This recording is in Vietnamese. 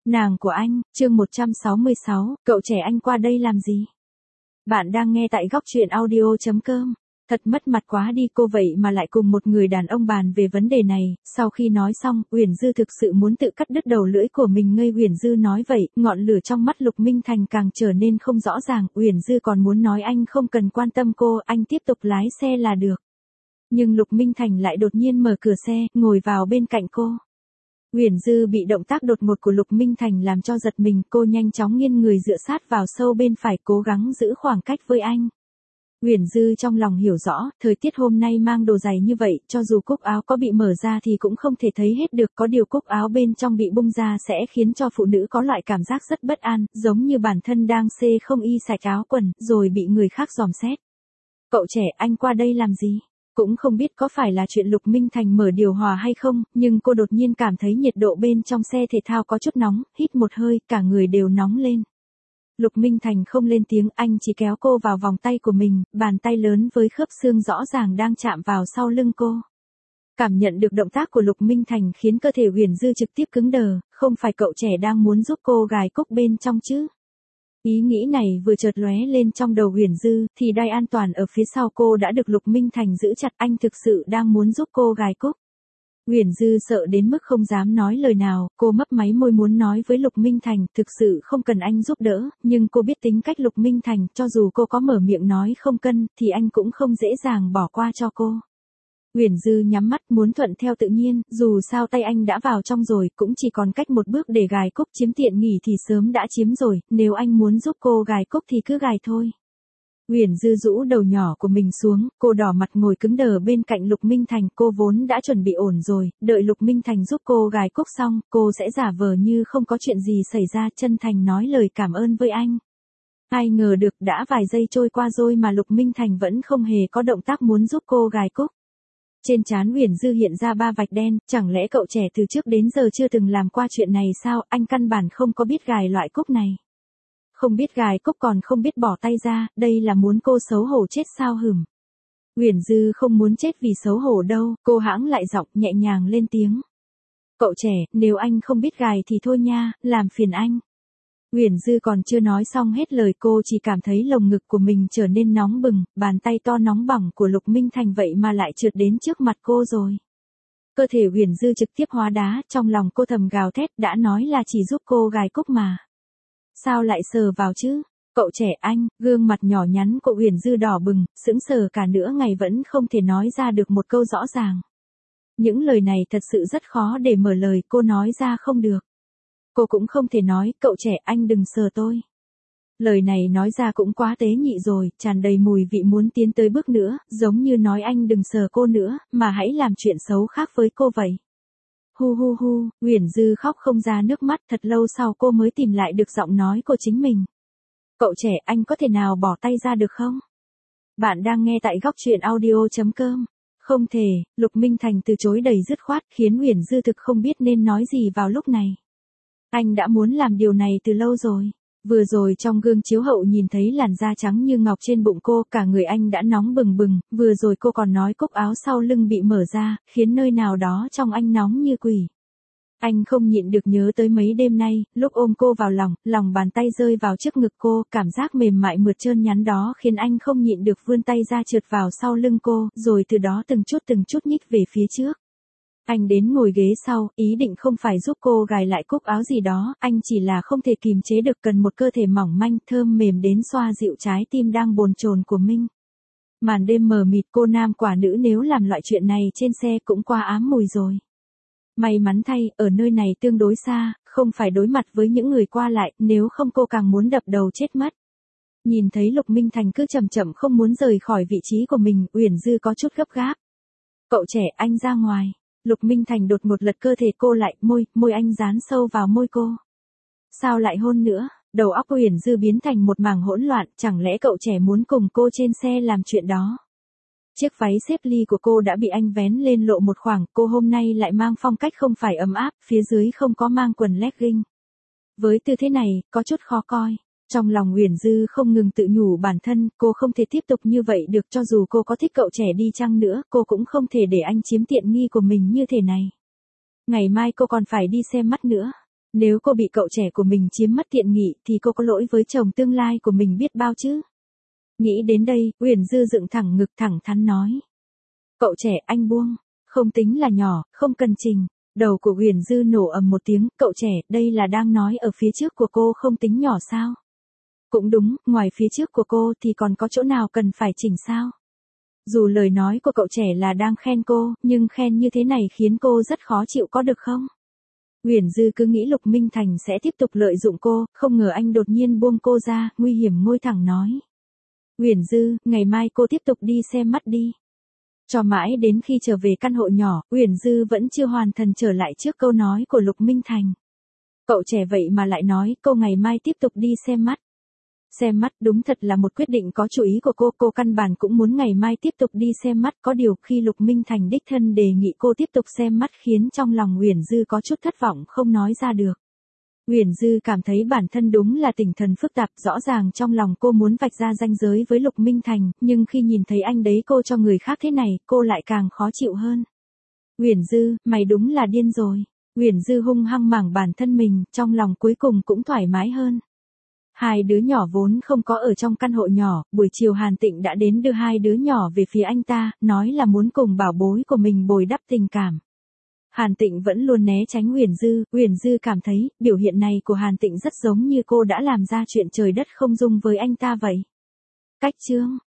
Nàng của anh, chương 166, cậu trẻ anh qua đây làm gì? Bạn đang nghe tại góc truyện audio.com. Thật mất mặt quá đi, cô vậy mà lại cùng một người đàn ông bàn về vấn đề này. Sau khi nói xong, Uyển Dư thực sự muốn tự cắt đứt đầu lưỡi của mình. Ngây Uyển Dư nói vậy, ngọn lửa trong mắt Lục Minh Thành càng trở nên không rõ ràng. Uyển Dư còn muốn nói anh không cần quan tâm cô, anh tiếp tục lái xe là được. Nhưng Lục Minh Thành lại đột nhiên mở cửa xe, ngồi vào bên cạnh cô. Uyển Dư bị động tác đột ngột của Lục Minh Thành làm cho giật mình, cô nhanh chóng nghiêng người dựa sát vào sâu bên phải, cố gắng giữ khoảng cách với anh. Uyển Dư trong lòng hiểu rõ, thời tiết hôm nay mang đồ dày như vậy, cho dù cúc áo có bị mở ra thì cũng không thể thấy hết được, có điều cúc áo bên trong bị bung ra sẽ khiến cho phụ nữ có loại cảm giác rất bất an, giống như bản thân đang xê không y sạch áo quần, rồi bị người khác dòm xét. Cậu trẻ, anh qua đây làm gì? Cũng không biết có phải là chuyện Lục Minh Thành mở điều hòa hay không, nhưng cô đột nhiên cảm thấy nhiệt độ bên trong xe thể thao có chút nóng, hít một hơi, cả người đều nóng lên. Lục Minh Thành không lên tiếng, anh chỉ kéo cô vào vòng tay của mình, bàn tay lớn với khớp xương rõ ràng đang chạm vào sau lưng cô. Cảm nhận được động tác của Lục Minh Thành khiến cơ thể Uyển Dư trực tiếp cứng đờ, không phải cậu trẻ đang muốn giúp cô gài cúc bên trong chứ? Ý nghĩ này vừa chợt lóe lên trong đầu Uyển Dư, thì đai an toàn ở phía sau cô đã được Lục Minh Thành giữ chặt, anh thực sự đang muốn giúp cô gài cúc. Uyển Dư sợ đến mức không dám nói lời nào, cô mấp máy môi muốn nói với Lục Minh Thành, thực sự không cần anh giúp đỡ, nhưng cô biết tính cách Lục Minh Thành, cho dù cô có mở miệng nói không cần, thì anh cũng không dễ dàng bỏ qua cho cô. Uyển Dư nhắm mắt muốn thuận theo tự nhiên, dù sao tay anh đã vào trong rồi, cũng chỉ còn cách một bước để gài cúc, chiếm tiện nghỉ thì sớm đã chiếm rồi, nếu anh muốn giúp cô gài cúc thì cứ gài thôi. Uyển Dư rũ đầu nhỏ của mình xuống, cô đỏ mặt ngồi cứng đờ bên cạnh Lục Minh Thành, cô vốn đã chuẩn bị ổn rồi, đợi Lục Minh Thành giúp cô gài cúc xong, cô sẽ giả vờ như không có chuyện gì xảy ra, chân thành nói lời cảm ơn với anh. Ai ngờ được đã vài giây trôi qua rồi mà Lục Minh Thành vẫn không hề có động tác muốn giúp cô gài cúc. Trên trán Uyển Dư hiện ra 3 vạch đen, chẳng lẽ cậu trẻ từ trước đến giờ chưa từng làm qua chuyện này sao, anh căn bản không có biết gài loại cúc này. Không biết gài cúc còn không biết bỏ tay ra, đây là muốn cô xấu hổ chết sao hửm. Uyển Dư không muốn chết vì xấu hổ đâu, cô hãng lại giọng nhẹ nhàng lên tiếng. Cậu trẻ, nếu anh không biết gài thì thôi nha, làm phiền anh. Uyển Dư còn chưa nói xong hết lời, cô chỉ cảm thấy lồng ngực của mình trở nên nóng bừng, bàn tay to nóng bỏng của Lục Minh Thành vậy mà lại trượt đến trước mặt cô rồi. Cơ thể Uyển Dư trực tiếp hóa đá, trong lòng cô thầm gào thét, đã nói là chỉ giúp cô gài cúc mà. Sao lại sờ vào chứ? Cậu trẻ anh, gương mặt nhỏ nhắn của Uyển Dư đỏ bừng, sững sờ cả nửa ngày vẫn không thể nói ra được một câu rõ ràng. Những lời này thật sự rất khó để mở lời, cô nói ra không được. Cô cũng không thể nói, cậu trẻ anh đừng sờ tôi. Lời này nói ra cũng quá tế nhị rồi, tràn đầy mùi vị muốn tiến tới bước nữa, giống như nói anh đừng sờ cô nữa, mà hãy làm chuyện xấu khác với cô vậy. Hu hu hu, Uyển Dư khóc không ra nước mắt, thật lâu sau cô mới tìm lại được giọng nói của chính mình. Cậu trẻ anh có thể nào bỏ tay ra được không? Bạn đang nghe tại góc truyện audio.com. Không thể, Lục Minh Thành từ chối đầy dứt khoát, khiến Uyển Dư thực không biết nên nói gì vào lúc này. Anh đã muốn làm điều này từ lâu rồi. Vừa rồi trong gương chiếu hậu nhìn thấy làn da trắng như ngọc trên bụng cô, cả người anh đã nóng bừng bừng, vừa rồi cô còn nói cúc áo sau lưng bị mở ra, khiến nơi nào đó trong anh nóng như quỷ. Anh không nhịn được nhớ tới mấy đêm nay, lúc ôm cô vào lòng, lòng bàn tay rơi vào trước ngực cô, cảm giác mềm mại mượt trơn nhắn đó khiến anh không nhịn được vươn tay ra trượt vào sau lưng cô, rồi từ đó từng chút nhích về phía trước. Anh đến ngồi ghế sau, ý định không phải giúp cô gài lại cúc áo gì đó, anh chỉ là không thể kìm chế được cần một cơ thể mỏng manh, thơm mềm đến xoa dịu trái tim đang bồn chồn của mình. Màn đêm mờ mịt, cô nam quả nữ nếu làm loại chuyện này trên xe cũng qua ám mùi rồi. May mắn thay, ở nơi này tương đối xa, không phải đối mặt với những người qua lại, nếu không cô càng muốn đập đầu chết mất. Nhìn thấy Lục Minh Thành cứ chậm chậm không muốn rời khỏi vị trí của mình, Uyển Dư có chút gấp gáp. Cậu trẻ anh ra ngoài. Lục Minh Thành đột ngột lật cơ thể cô lại, môi anh dán sâu vào môi cô. Sao lại hôn nữa? Đầu óc Uyển Dư biến thành một mảng hỗn loạn, chẳng lẽ cậu trẻ muốn cùng cô trên xe làm chuyện đó? Chiếc váy xếp ly của cô đã bị anh vén lên lộ một khoảng, cô hôm nay lại mang phong cách không phải ấm áp, phía dưới không có mang quần legging. Với tư thế này, có chút khó coi. Trong lòng Uyển Dư không ngừng tự nhủ bản thân, cô không thể tiếp tục như vậy được, cho dù cô có thích cậu trẻ đi chăng nữa, cô cũng không thể để anh chiếm tiện nghi của mình như thế này. Ngày mai cô còn phải đi xem mắt nữa. Nếu cô bị cậu trẻ của mình chiếm mất tiện nghị thì cô có lỗi với chồng tương lai của mình biết bao chứ. Nghĩ đến đây, Uyển Dư dựng thẳng ngực thẳng thắn nói. Cậu trẻ anh buông, không tính là nhỏ, không cần trình. Đầu của Uyển Dư nổ ầm một tiếng, cậu trẻ, đây là đang nói ở phía trước của cô không tính nhỏ sao? Cũng đúng, ngoài phía trước của cô thì còn có chỗ nào cần phải chỉnh sao? Dù lời nói của cậu trẻ là đang khen cô, nhưng khen như thế này khiến cô rất khó chịu có được không? Uyển Dư cứ nghĩ Lục Minh Thành sẽ tiếp tục lợi dụng cô, không ngờ anh đột nhiên buông cô ra, nguy hiểm ngồi thẳng nói. Uyển Dư, ngày mai cô tiếp tục đi xem mắt đi. Cho mãi đến khi trở về căn hộ nhỏ, Uyển Dư vẫn chưa hoàn thần trở lại trước câu nói của Lục Minh Thành. Cậu trẻ vậy mà lại nói cô ngày mai tiếp tục đi xem mắt. Xem mắt đúng thật là một quyết định có chủ ý của cô căn bản cũng muốn ngày mai tiếp tục đi xem mắt, có điều khi Lục Minh Thành đích thân đề nghị cô tiếp tục xem mắt khiến trong lòng Uyển Dư có chút thất vọng không nói ra được. Uyển Dư cảm thấy bản thân đúng là tinh thần phức tạp, rõ ràng trong lòng cô muốn vạch ra ranh giới với Lục Minh Thành, nhưng khi nhìn thấy anh đấy cô cho người khác thế này, cô lại càng khó chịu hơn. Uyển Dư, mày đúng là điên rồi. Uyển Dư hung hăng mảng bản thân mình, trong lòng cuối cùng cũng thoải mái hơn. Hai đứa nhỏ vốn không có ở trong căn hộ nhỏ, buổi chiều Hàn Tịnh đã đến đưa hai đứa nhỏ về phía anh ta, nói là muốn cùng bảo bối của mình bồi đắp tình cảm. Hàn Tịnh vẫn luôn né tránh Uyển Dư cảm thấy, biểu hiện này của Hàn Tịnh rất giống như cô đã làm ra chuyện trời đất không dung với anh ta vậy. Cách chương